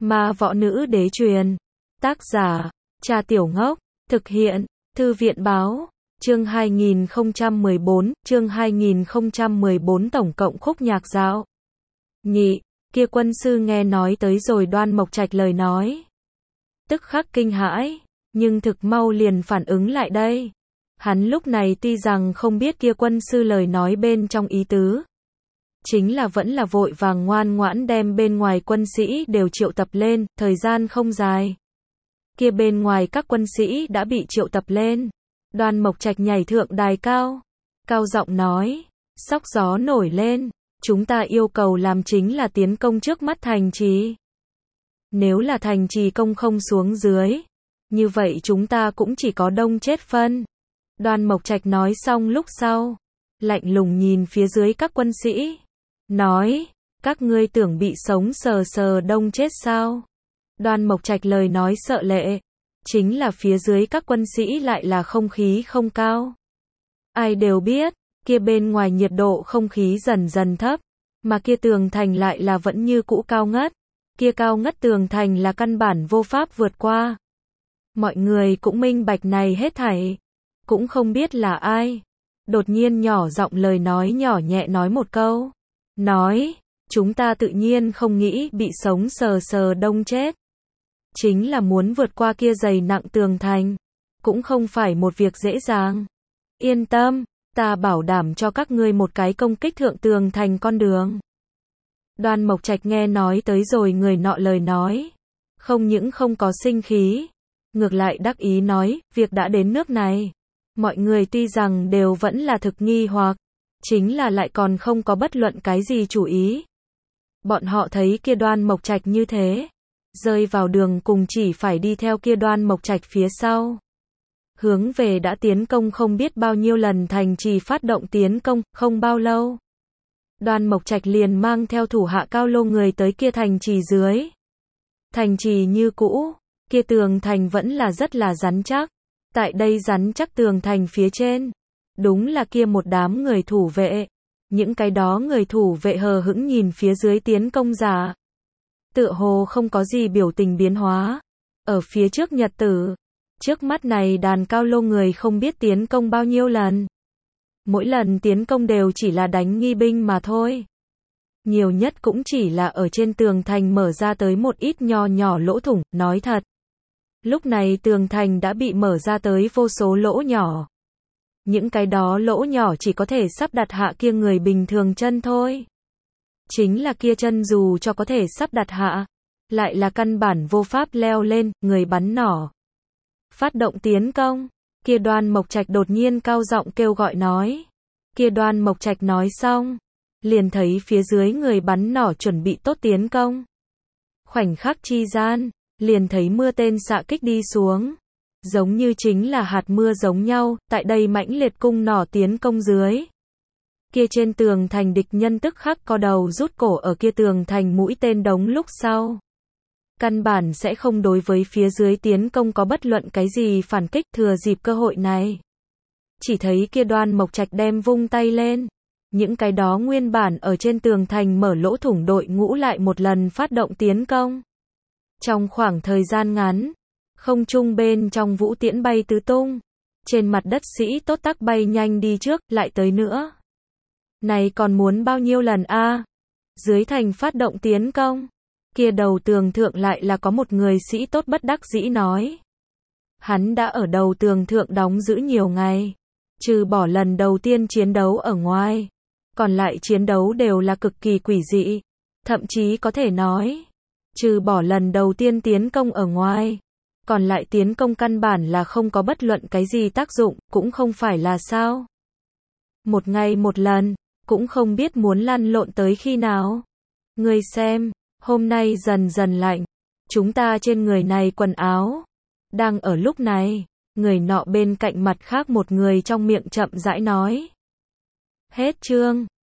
Ma võ nữ đế truyền. Tác giả, Cha Tiểu Ngốc. Thực hiện, Thư viện báo. Chương 2014 tổng cộng khúc nhạc dạo. Nhị, kia quân sư nghe nói tới rồi Đoan Mộc Trạch lời nói. Tức khắc kinh hãi, nhưng thực mau liền phản ứng lại đây. Hắn lúc này tuy rằng không biết kia quân sư lời nói bên trong ý tứ. Chính là vẫn là vội vàng ngoan ngoãn đem bên ngoài quân sĩ đều triệu tập lên, thời gian không dài. Kia bên ngoài các quân sĩ đã bị triệu tập lên. Đoan Mộc Trạch nhảy thượng đài cao. Cao giọng nói, sóng gió nổi lên, chúng ta yêu cầu làm chính là tiến công trước mắt thành trì. Nếu là thành trì công không xuống dưới, như vậy chúng ta cũng chỉ có đông chết phân. Đoan Mộc Trạch nói xong lúc sau, lạnh lùng nhìn phía dưới các quân sĩ, nói, các ngươi tưởng bị sống sờ sờ đông chết sao? Đoan Mộc Trạch lời nói sợ lệ, chính là phía dưới các quân sĩ lại là không khí không cao. Ai đều biết, kia bên ngoài nhiệt độ không khí dần dần thấp, mà kia tường thành lại là vẫn như cũ cao ngất. Kia cao ngất tường thành là căn bản vô pháp vượt qua. Mọi người cũng minh bạch này hết thảy, cũng không biết là ai. Đột nhiên nhỏ giọng lời nói nhỏ nhẹ nói một câu. Nói, chúng ta tự nhiên không nghĩ bị sống sờ sờ đông chết. Chính là muốn vượt qua kia dày nặng tường thành, cũng không phải một việc dễ dàng. Yên tâm, ta bảo đảm cho các ngươi một cái công kích thượng tường thành con đường. Đoan Mộc Trạch nghe nói tới rồi người nọ lời nói, không những không có sinh khí, ngược lại đắc ý nói, việc đã đến nước này. Mọi người tuy rằng đều vẫn là thực nghi hoặc, chính là lại còn không có bất luận cái gì chủ ý. Bọn họ thấy kia Đoan Mộc Trạch như thế, rơi vào đường cùng chỉ phải đi theo kia Đoan Mộc Trạch phía sau. Hướng về đã tiến công không biết bao nhiêu lần thành trì phát động tiến công, không bao lâu. Đoan Mộc Trạch liền mang theo thủ hạ cao lô người tới kia thành trì dưới. Thành trì như cũ, kia tường thành vẫn là rất là rắn chắc. Tại đây rắn chắc tường thành phía trên, đúng là kia một đám người thủ vệ. Những cái đó người thủ vệ hờ hững nhìn phía dưới tiến công giả. Tựa hồ không có gì biểu tình biến hóa. Ở phía trước nhật tử, trước mắt này đàn cao lô người không biết tiến công bao nhiêu lần. Mỗi lần tiến công đều chỉ là đánh nghi binh mà thôi. Nhiều nhất cũng chỉ là ở trên tường thành mở ra tới một ít nho nhỏ lỗ thủng, nói thật. Lúc này tường thành đã bị mở ra tới vô số lỗ nhỏ. Những cái đó lỗ nhỏ chỉ có thể sắp đặt hạ kia người bình thường chân thôi. Chính là kia chân dù cho có thể sắp đặt hạ, lại là căn bản vô pháp leo lên, người bắn nỏ. Phát động tiến công, kia Đoan Mộc Trạch đột nhiên cao giọng kêu gọi nói. Kia Đoan Mộc Trạch nói xong, liền thấy phía dưới người bắn nỏ chuẩn bị tốt tiến công. Khoảnh khắc chi gian, liền thấy mưa tên xạ kích đi xuống. Giống như chính là hạt mưa giống nhau, tại đây mãnh liệt cung nỏ tiến công dưới. Kia trên tường thành địch nhân tức khắc co đầu rút cổ ở kia tường thành mũi tên đống lúc sau. Căn bản sẽ không đối với phía dưới tiến công có bất luận cái gì phản kích thừa dịp cơ hội này. Chỉ thấy kia Đoan Mộc Trạch đem vung tay lên. Những cái đó nguyên bản ở trên tường thành mở lỗ thủng đội ngũ lại một lần phát động tiến công. Trong khoảng thời gian ngắn, không trung bên trong vũ tiễn bay tứ tung. Trên mặt đất sĩ tốt tắc bay nhanh đi trước, lại tới nữa. Này còn muốn bao nhiêu lần a? Dưới thành phát động tiến công. Kia đầu tường thượng lại là có một người sĩ tốt bất đắc dĩ nói. Hắn đã ở đầu tường thượng đóng giữ nhiều ngày. Trừ bỏ lần đầu tiên chiến đấu ở ngoài. Còn lại chiến đấu đều là cực kỳ quỷ dị. Thậm chí có thể nói. Trừ bỏ lần đầu tiên tiến công ở ngoài. Còn lại tiến công căn bản là không có bất luận cái gì tác dụng, cũng không phải là sao. Một ngày một lần, cũng không biết muốn lăn lộn tới khi nào. Ngươi xem, hôm nay dần dần lạnh. Chúng ta trên người này quần áo. Đang ở lúc này, người nọ bên cạnh mặt khác một người trong miệng chậm rãi nói. Hết chương.